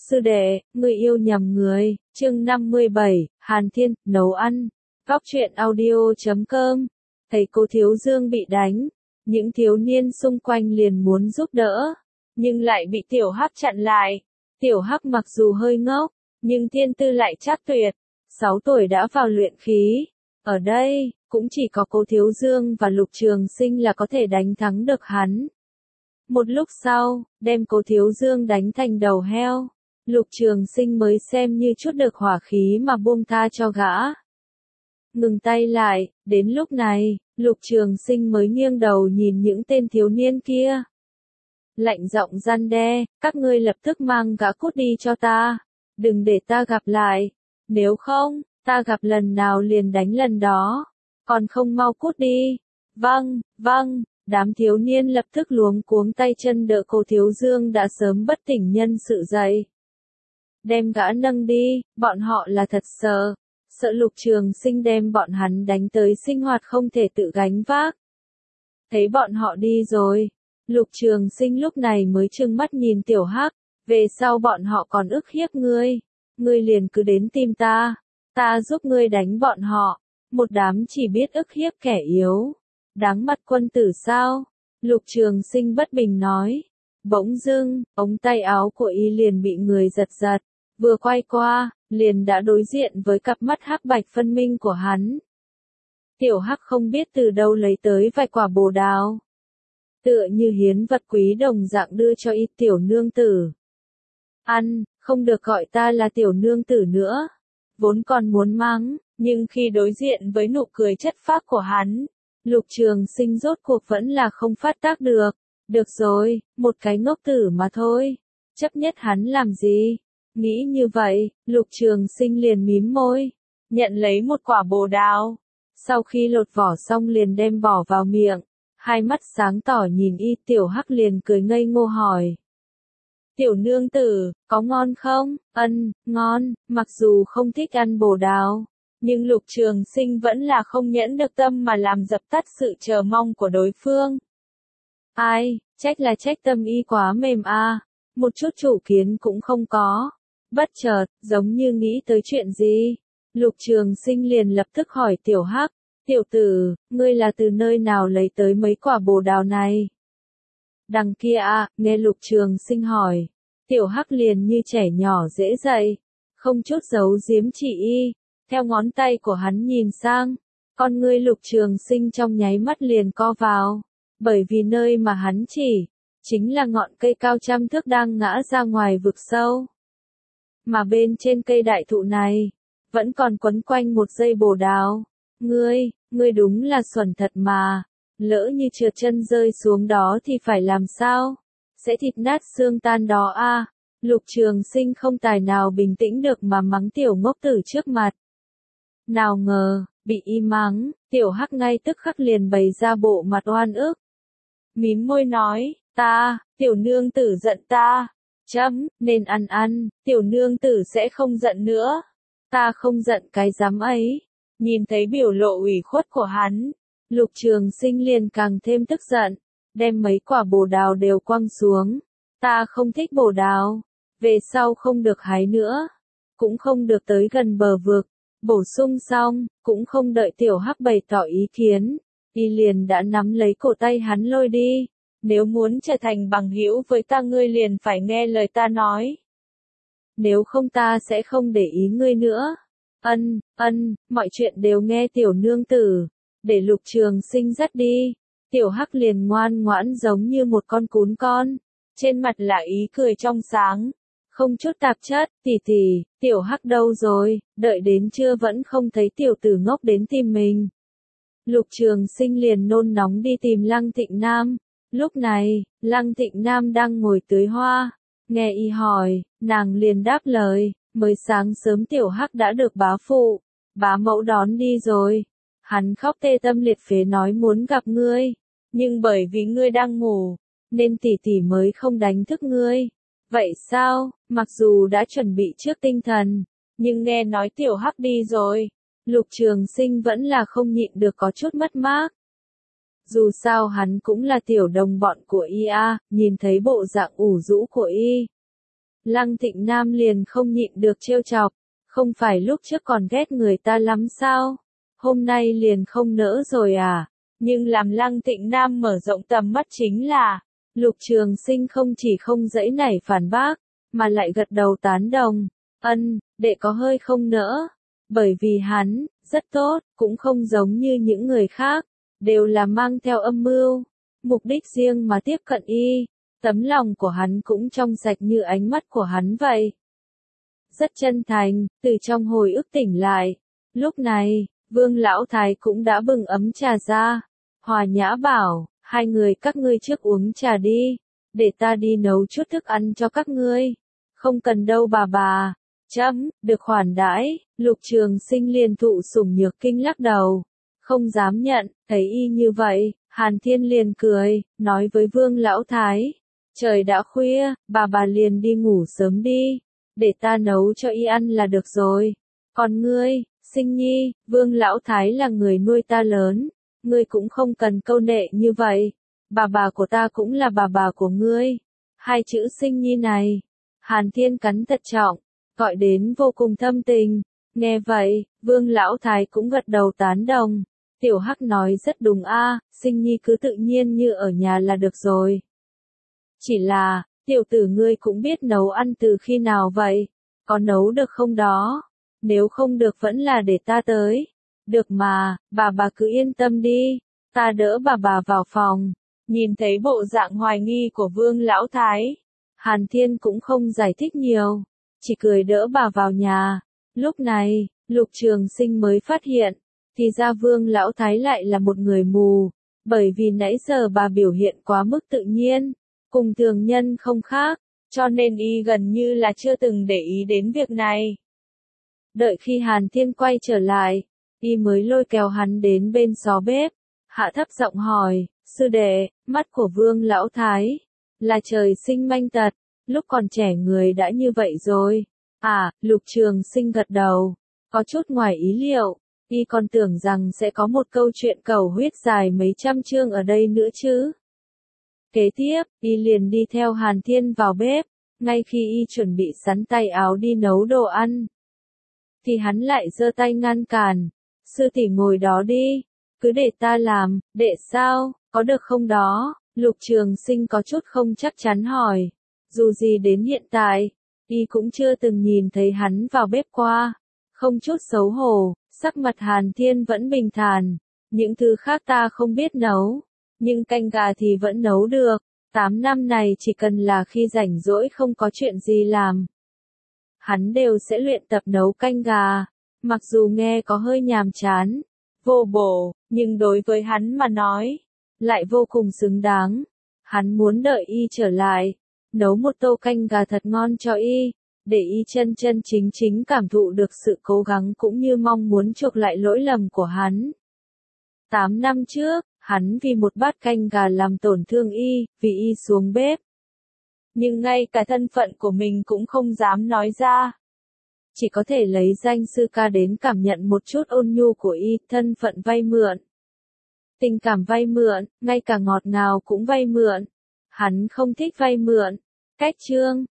Sư đệ, người yêu nhầm người, chương 57, Hàn Thiên, nấu ăn. Góc truyện audio.com. Thấy cô Thiếu Dương bị đánh, những thiếu niên xung quanh liền muốn giúp đỡ, nhưng lại bị Tiểu Hắc chặn lại. Tiểu Hắc mặc dù hơi ngốc, nhưng thiên tư lại chắc tuyệt, 6 tuổi đã vào luyện khí. Ở đây, cũng chỉ có cô Thiếu Dương và Lục Trường Sinh là có thể đánh thắng được hắn. Một lúc sau, đem cô Thiếu Dương đánh thành đầu heo. Lục Trường Sinh mới xem như chút được hỏa khí mà buông tha cho gã. Ngừng tay lại, đến lúc này, Lục Trường Sinh mới nghiêng đầu nhìn những tên thiếu niên kia. Lạnh giọng răn đe, các ngươi lập tức mang gã cút đi cho ta. Đừng để ta gặp lại. Nếu không, ta gặp lần nào liền đánh lần đó. Còn không mau cút đi. Vâng, vâng. Đám thiếu niên lập tức luống cuống tay chân đỡ cô Thiếu Dương đã sớm bất tỉnh nhân sự dậy. Đem gã nâng đi, bọn họ là thật sợ. Sợ Lục Trường Sinh đem bọn hắn đánh tới sinh hoạt không thể tự gánh vác. Thấy bọn họ đi rồi, Lục Trường Sinh lúc này mới trừng mắt nhìn Tiểu Hắc, về sau bọn họ còn ức hiếp ngươi. Ngươi liền cứ đến tìm ta, ta giúp ngươi đánh bọn họ. Một đám chỉ biết ức hiếp kẻ yếu. Đáng mặt quân tử sao? Lục Trường Sinh bất bình nói. Bỗng dưng, ống tay áo của y liền bị người giật giật. Vừa quay qua, liền đã đối diện với cặp mắt hắc bạch phân minh của hắn. Tiểu Hắc không biết từ đâu lấy tới vài quả bồ đào. Tựa như hiến vật quý đồng dạng đưa cho y. Tiểu nương tử. Ăn, không được gọi ta là tiểu nương tử nữa. Vốn còn muốn mắng, nhưng khi đối diện với nụ cười chất phác của hắn, Lục Trường Sinh rốt cuộc vẫn là không phát tác được. Được rồi, một cái ngốc tử mà thôi. Chấp nhất hắn làm gì? Nghĩ như vậy, Lục Trường Sinh liền mím môi, nhận lấy một quả bồ đào. Sau khi lột vỏ xong liền đem bỏ vào miệng, hai mắt sáng tỏ nhìn y. Tiểu Hắc liền cười ngây ngô hỏi. Tiểu nương tử, có ngon không? Ân, ngon, mặc dù không thích ăn bồ đào, nhưng Lục Trường Sinh vẫn là không nhẫn được tâm mà làm dập tắt sự chờ mong của đối phương. Ai, trách là trách tâm y quá mềm a, một chút chủ kiến cũng không có. Bất chợt, giống như nghĩ tới chuyện gì, Lục Trường Sinh liền lập tức hỏi Tiểu Hắc, tiểu tử, ngươi là từ nơi nào lấy tới mấy quả bồ đào này? Đằng kia à, nghe Lục Trường Sinh hỏi, Tiểu Hắc liền như trẻ nhỏ dễ dậy, không chút giấu giếm chỉ y, theo ngón tay của hắn nhìn sang, con ngươi Lục Trường Sinh trong nháy mắt liền co vào, bởi vì nơi mà hắn chỉ, chính là ngọn cây cao trăm thước đang ngã ra ngoài vực sâu. Mà bên trên cây đại thụ này, vẫn còn quấn quanh một dây bồ đào. Ngươi đúng là xuẩn thật mà, lỡ như trượt chân rơi xuống đó thì phải làm sao? Sẽ thịt nát xương tan đó a. Lục Trường Sinh không tài nào bình tĩnh được mà mắng tiểu ngốc tử trước mặt. Nào ngờ, bị y mắng, Tiểu Hắc ngay tức khắc liền bày ra bộ mặt oan ức. Mím môi nói, tiểu nương tử giận ta. Nên ăn, tiểu nương tử sẽ không giận nữa. Ta không giận cái dám ấy. Nhìn thấy biểu lộ ủy khuất của hắn, Lục Trường Sinh liền càng thêm tức giận, đem mấy quả bồ đào đều quăng xuống. Ta không thích bồ đào, về sau không được hái nữa, cũng không được tới gần bờ vực. Bổ sung xong, cũng không đợi Tiểu Hắc bày tỏ ý kiến, y liền đã nắm lấy cổ tay hắn lôi đi. Nếu muốn trở thành bằng hữu với ta ngươi liền phải nghe lời ta nói. Nếu không ta sẽ không để ý ngươi nữa. Mọi chuyện đều nghe tiểu nương tử. Để Lục Trường Sinh dắt đi. Tiểu Hắc liền ngoan ngoãn giống như một con cún con. Trên mặt là ý cười trong sáng. Không chút tạp chất, tỷ, Tiểu Hắc đâu rồi, đợi đến trưa vẫn không thấy tiểu tử ngốc đến tìm mình. Lục Trường Sinh liền nôn nóng đi tìm Lăng Thịnh Nam. Lúc này, Lăng Thịnh Nam đang ngồi tưới hoa, nghe y hỏi, nàng liền đáp lời, mới sáng sớm Tiểu Hắc đã được bá phụ, bá mẫu đón đi rồi. Hắn khóc tê tâm liệt phế nói muốn gặp ngươi, nhưng bởi vì ngươi đang ngủ, nên tỷ mới không đánh thức ngươi. Vậy sao, mặc dù đã chuẩn bị trước tinh thần, nhưng nghe nói Tiểu Hắc đi rồi, Lục Trường Sinh vẫn là không nhịn được có chút mất mát. Dù sao hắn cũng là tiểu đồng bọn của y a, nhìn thấy bộ dạng ủ rũ của y. Lăng Thịnh Nam liền không nhịn được trêu chọc, không phải lúc trước còn ghét người ta lắm sao? Hôm nay liền không nỡ rồi à? Nhưng làm Lăng Thịnh Nam mở rộng tầm mắt chính là, Lục Trường Sinh không chỉ không giãy nảy phản bác, mà lại gật đầu tán đồng. Đệ có hơi không nỡ, bởi vì hắn, rất tốt, cũng không giống như những người khác, đều là mang theo âm mưu, mục đích riêng mà tiếp cận y. Tấm lòng của hắn cũng trong sạch như ánh mắt của hắn vậy. Rất chân thành, từ trong hồi ức tỉnh lại. Lúc này, Vương Lão Thái cũng đã bưng ấm trà ra. Hòa Nhã bảo, hai người các ngươi trước uống trà đi, để ta đi nấu chút thức ăn cho các ngươi. Không cần đâu bà. Chấm, được khoản đãi. Lục Trường Sinh liền thụ sủng nhược kinh lắc đầu. Không dám nhận, thấy y như vậy, Hàn Thiên liền cười, nói với Vương Lão Thái. Trời đã khuya, bà liền đi ngủ sớm đi, để ta nấu cho y ăn là được rồi. Còn ngươi, Sinh Nhi, Vương Lão Thái là người nuôi ta lớn, ngươi cũng không cần câu nệ như vậy. Bà của ta cũng là bà của ngươi. Hai chữ Sinh Nhi này, Hàn Thiên cắn thật trọng, gọi đến vô cùng thâm tình. Nghe vậy, Vương Lão Thái cũng gật đầu tán đồng. Tiểu Hắc nói rất đúng a, Sinh Nhi cứ tự nhiên như ở nhà là được rồi. Chỉ là, tiểu tử ngươi cũng biết nấu ăn từ khi nào vậy? Có nấu được không đó? Nếu không được vẫn là để ta tới. Được mà, bà cứ yên tâm đi. Ta đỡ bà vào phòng. Nhìn thấy bộ dạng hoài nghi của Vương Lão Thái, Hàn Thiên cũng không giải thích nhiều, chỉ cười đỡ bà vào nhà. Lúc này, Lục Trường Sinh mới phát hiện, thì ra Vương Lão Thái lại là một người mù, bởi vì nãy giờ bà biểu hiện quá mức tự nhiên, cùng thường nhân không khác, cho nên y gần như là chưa từng để ý đến việc này. Đợi khi Hàn Thiên quay trở lại, y mới lôi kéo hắn đến bên xó bếp, hạ thấp giọng hỏi, sư đệ, mắt của Vương Lão Thái, là trời sinh manh tật, lúc còn trẻ người đã như vậy rồi. À, Lục Trường Sinh gật đầu, có chút ngoài ý liệu, y còn tưởng rằng sẽ có một câu chuyện cầu huyết dài mấy trăm chương ở đây nữa chứ. Kế tiếp, y liền đi theo Hàn Thiên vào bếp, ngay khi y chuẩn bị sắn tay áo đi nấu đồ ăn, thì hắn lại giơ tay ngăn cản, sư tỷ ngồi đó đi, cứ để ta làm, đệ sao, có được không đó? Lục Trường Sinh có chút không chắc chắn hỏi, dù gì đến hiện tại, y cũng chưa từng nhìn thấy hắn vào bếp qua, không chút xấu hổ, sắc mặt Hàn Thiên vẫn bình thản, những thứ khác ta không biết nấu, nhưng canh gà thì vẫn nấu được, 8 năm này chỉ cần là khi rảnh rỗi không có chuyện gì làm, hắn đều sẽ luyện tập nấu canh gà, mặc dù nghe có hơi nhàm chán, vô bổ, nhưng đối với hắn mà nói, lại vô cùng xứng đáng. Hắn muốn đợi y trở lại, nấu một tô canh gà thật ngon cho y, để y chân chân chính chính cảm thụ được sự cố gắng cũng như mong muốn chuộc lại lỗi lầm của hắn. 8 năm trước, hắn vì một bát canh gà làm tổn thương y, vì y xuống bếp. Nhưng ngay cả thân phận của mình cũng không dám nói ra. Chỉ có thể lấy danh sư ca đến cảm nhận một chút ôn nhu của y, thân phận vay mượn. Tình cảm vay mượn, ngay cả ngọt ngào cũng vay mượn. Hắn không thích vay mượn. Cách chương